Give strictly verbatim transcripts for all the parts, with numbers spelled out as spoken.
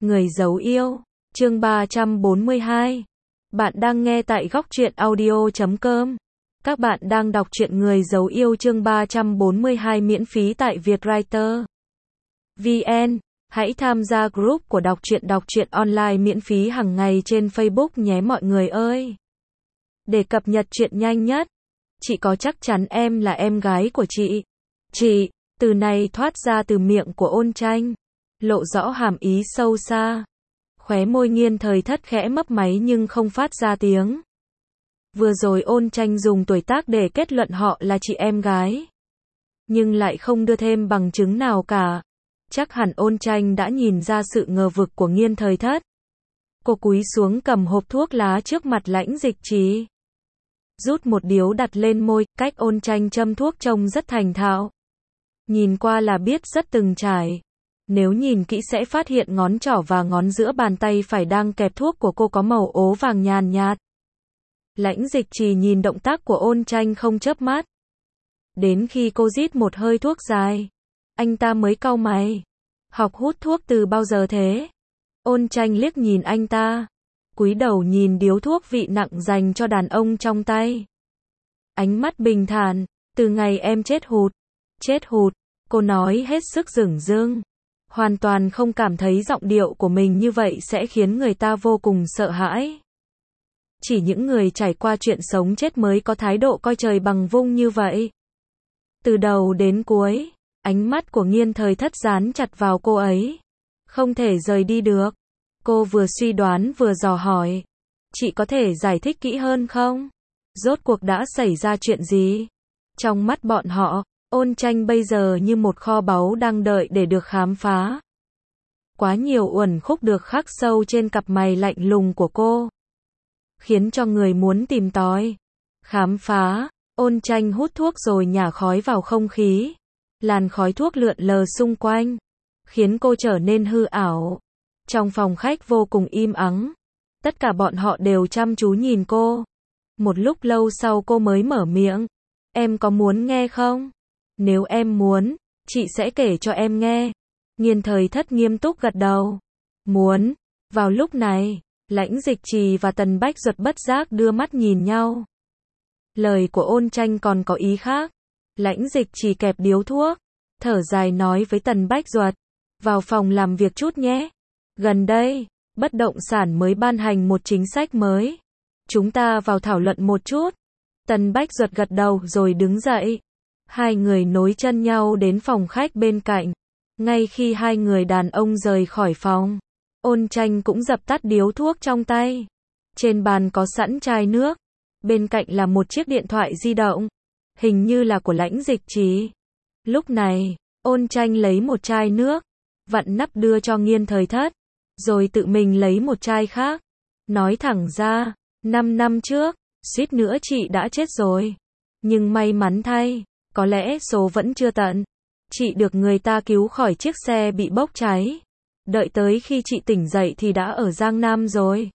Người giấu yêu, chương ba trăm bốn mươi hai. Bạn đang nghe tại góc truyện audio chấm com. Các bạn đang đọc truyện Người giấu yêu chương ba trăm bốn mươi hai miễn phí tại Vietwriter chấm vn. Hãy tham gia group của đọc truyện đọc truyện online miễn phí hàng ngày trên Facebook nhé mọi người ơi. Để cập nhật truyện nhanh nhất, chị có chắc chắn em là em gái của chị? Chị, từ này thoát ra từ miệng của Ôn Tranh, lộ rõ hàm ý sâu xa. Khóe môi Nghiên Thời Thất khẽ mấp máy nhưng không phát ra tiếng. Vừa rồi Ôn Tranh dùng tuổi tác để kết luận họ là chị em gái, nhưng lại không đưa thêm bằng chứng nào cả. Chắc hẳn Ôn Tranh đã nhìn ra sự ngờ vực của Nghiên Thời Thất. Cô cúi xuống cầm hộp thuốc lá trước mặt Lãnh Dịch Trì, rút một điếu đặt lên môi. Cách Ôn Tranh châm thuốc trông rất thành thạo, nhìn qua là biết rất từng trải. Nếu nhìn kỹ sẽ phát hiện ngón trỏ và ngón giữa bàn tay phải đang kẹp thuốc của cô có màu ố vàng nhàn nhạt. Lãnh Dịch Trì nhìn động tác của Ôn Tranh không chớp mắt. Đến khi cô rít một hơi thuốc dài, anh ta mới cau mày. Học hút thuốc từ bao giờ thế? Ôn Tranh liếc nhìn anh ta, cúi đầu nhìn điếu thuốc vị nặng dành cho đàn ông trong tay. Ánh mắt bình thản, từ ngày em chết hụt. Chết hụt, cô nói hết sức dửng dưng. Hoàn toàn không cảm thấy giọng điệu của mình như vậy sẽ khiến người ta vô cùng sợ hãi. Chỉ những người trải qua chuyện sống chết mới có thái độ coi trời bằng vung như vậy. Từ đầu đến cuối, ánh mắt của Nghiên Thời Thất dán chặt vào cô ấy, không thể rời đi được. Cô vừa suy đoán vừa dò hỏi, chị có thể giải thích kỹ hơn không? Rốt cuộc đã xảy ra chuyện gì? Trong mắt bọn họ, Ôn Tranh bây giờ như một kho báu đang đợi để được khám phá. Quá nhiều uẩn khúc được khắc sâu trên cặp mày lạnh lùng của cô, khiến cho người muốn tìm tòi, khám phá. Ôn Tranh hút thuốc rồi nhả khói vào không khí. Làn khói thuốc lượn lờ xung quanh, khiến cô trở nên hư ảo. Trong phòng khách vô cùng im ắng, tất cả bọn họ đều chăm chú nhìn cô. Một lúc lâu sau cô mới mở miệng, em có muốn nghe không? Nếu em muốn, chị sẽ kể cho em nghe. Nghiên Thời Thất nghiêm túc gật đầu. Muốn. Vào lúc này, Lãnh Dịch Trì và Tần Bách Duật bất giác đưa mắt nhìn nhau. Lời của Ôn Tranh còn có ý khác. Lãnh Dịch Trì kẹp điếu thuốc, thở dài nói với Tần Bách Duật, vào phòng làm việc chút nhé. Gần đây, bất động sản mới ban hành một chính sách mới. Chúng ta vào thảo luận một chút. Tần Bách Duật gật đầu rồi đứng dậy. Hai người nối chân nhau đến phòng khách bên cạnh. Ngay khi hai người đàn ông rời khỏi phòng, Ôn Tranh cũng dập tắt điếu thuốc trong tay. Trên bàn có sẵn chai nước, bên cạnh là một chiếc điện thoại di động, hình như là của Lãnh Dịch Trì. Lúc này, Ôn Tranh lấy một chai nước, vặn nắp đưa cho Nghiên Thời Thất, rồi tự mình lấy một chai khác. Nói thẳng ra, năm năm trước, suýt nữa chị đã chết rồi. Nhưng may mắn thay, có lẽ số vẫn chưa tận. Chị được người ta cứu khỏi chiếc xe bị bốc cháy. Đợi tới khi chị tỉnh dậy thì đã ở Giang Nam rồi.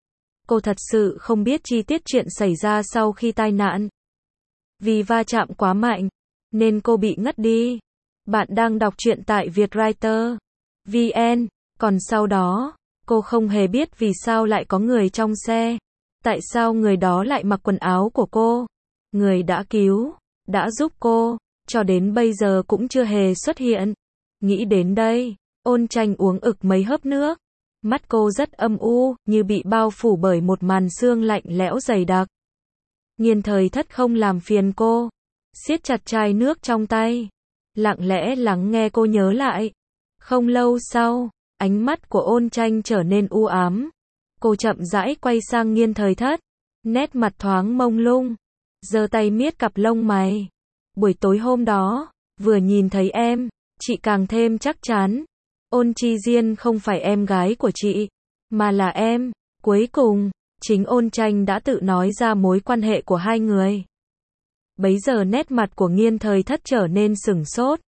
Cô thật sự không biết chi tiết chuyện xảy ra sau khi tai nạn. Vì va chạm quá mạnh, nên cô bị ngất đi. Bạn đang đọc truyện tại Vietwriter chấm vn. Còn sau đó, cô không hề biết vì sao lại có người trong xe. Tại sao người đó lại mặc quần áo của cô. Người đã cứu, đã giúp cô, cho đến bây giờ cũng chưa hề xuất hiện. Nghĩ đến đây, Ôn Tranh uống ực mấy hớp nước. Mắt cô rất âm u, như bị bao phủ bởi một màn sương lạnh lẽo dày đặc. Nghiên Thời Thất không làm phiền cô, siết chặt chai nước trong tay, lặng lẽ lắng nghe cô nhớ lại. Không lâu sau, ánh mắt của Ôn Tranh trở nên u ám. Cô chậm rãi quay sang Nghiên Thời Thất, nét mặt thoáng mông lung, giơ tay miết cặp lông mày. Buổi tối hôm đó, vừa nhìn thấy em, chị càng thêm chắc chắn. Ôn Chi Diên không phải em gái của chị, mà là em. Cuối cùng, chính Ôn Tranh đã tự nói ra mối quan hệ của hai người. Bấy giờ nét mặt của Nghiên Thời Thất trở nên sửng sốt.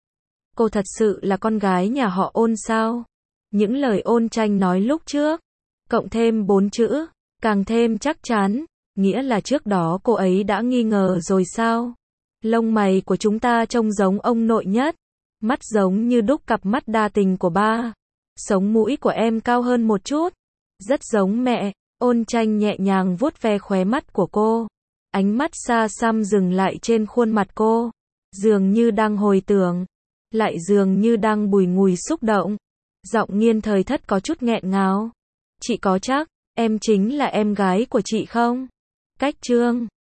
Cô thật sự là con gái nhà họ Ôn sao? Những lời Ôn Tranh nói lúc trước, cộng thêm bốn chữ, càng thêm chắc chắn, nghĩa là trước đó cô ấy đã nghi ngờ rồi sao? Lông mày của chúng ta trông giống ông nội nhất, mắt giống như đúc cặp mắt đa tình của ba. Sống mũi của em cao hơn một chút. Rất giống mẹ. Ôn Tranh nhẹ nhàng vuốt ve khóe mắt của cô. Ánh mắt xa xăm dừng lại trên khuôn mặt cô. Dường như đang hồi tưởng. Lại dường như đang bùi ngùi xúc động. Giọng Nghiên Thời Thất có chút nghẹn ngào. Chị có chắc, em chính là em gái của chị không? Cách Trương